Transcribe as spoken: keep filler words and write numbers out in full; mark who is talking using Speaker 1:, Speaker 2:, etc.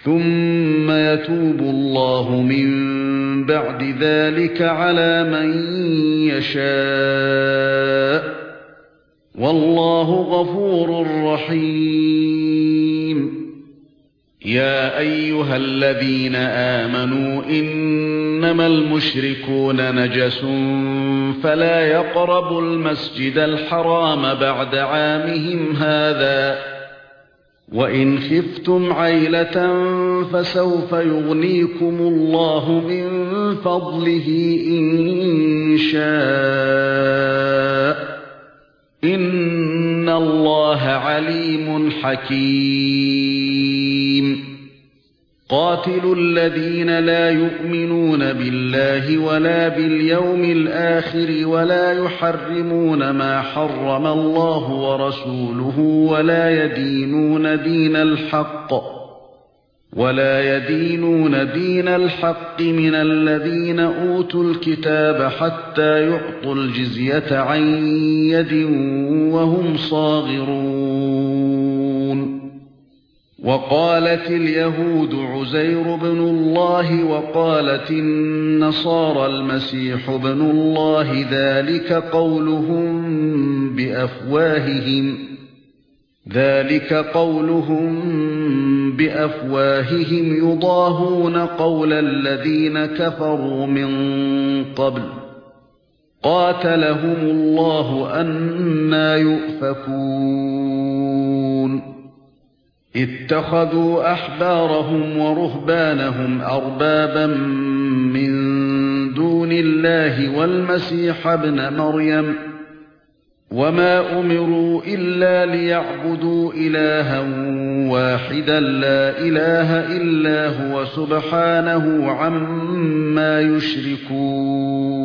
Speaker 1: ثُمَّ يَتُوبُ اللَّهُ مِن بَعْدِ ذَلِكَ عَلَى مَن يَشَاءُ وَاللَّهُ غَفُورٌ رَّحِيمٌ يَا أَيُّهَا الَّذِينَ آمَنُوا إِنَّمَا الْمُشْرِكُونَ نَجَسٌ فَلَا يَقْرَبُوا الْمَسْجِدَ الْحَرَامَ بَعْدَ عَامِهِمْ هَذَا وَإِنْ خِفْتُمْ عَيْلَةً فَسَوْفَ يُغْنِيكُمُ اللَّهُ مِنْ فَضْلِهِ إِنْ شَاءَ إِنَّ اللَّهَ عَلِيمٌ حَكِيمٌ قاتلوا الذين لا يؤمنون بالله ولا باليوم الآخر ولا يحرمون ما حرم الله ورسوله ولا يدينون دين الحق ولا يدينون دين الحق من الذين أوتوا الكتاب حتى يعطوا الجزية عن يد وهم صاغرون وقالت اليهود عزير بن الله وقالت النصارى المسيح بن الله ذلك قولهم بأفواههم ذلك قولهم بأفواههم يضاهون قول الذين كفروا من قبل قاتلهم الله أنى يؤفكون اتخذوا أحبارهم ورهبانهم أربابا من دون الله والمسيح ابن مريم وما أمروا إلا ليعبدوا إلها واحدا لا إله إلا هو سبحانه عما يشركون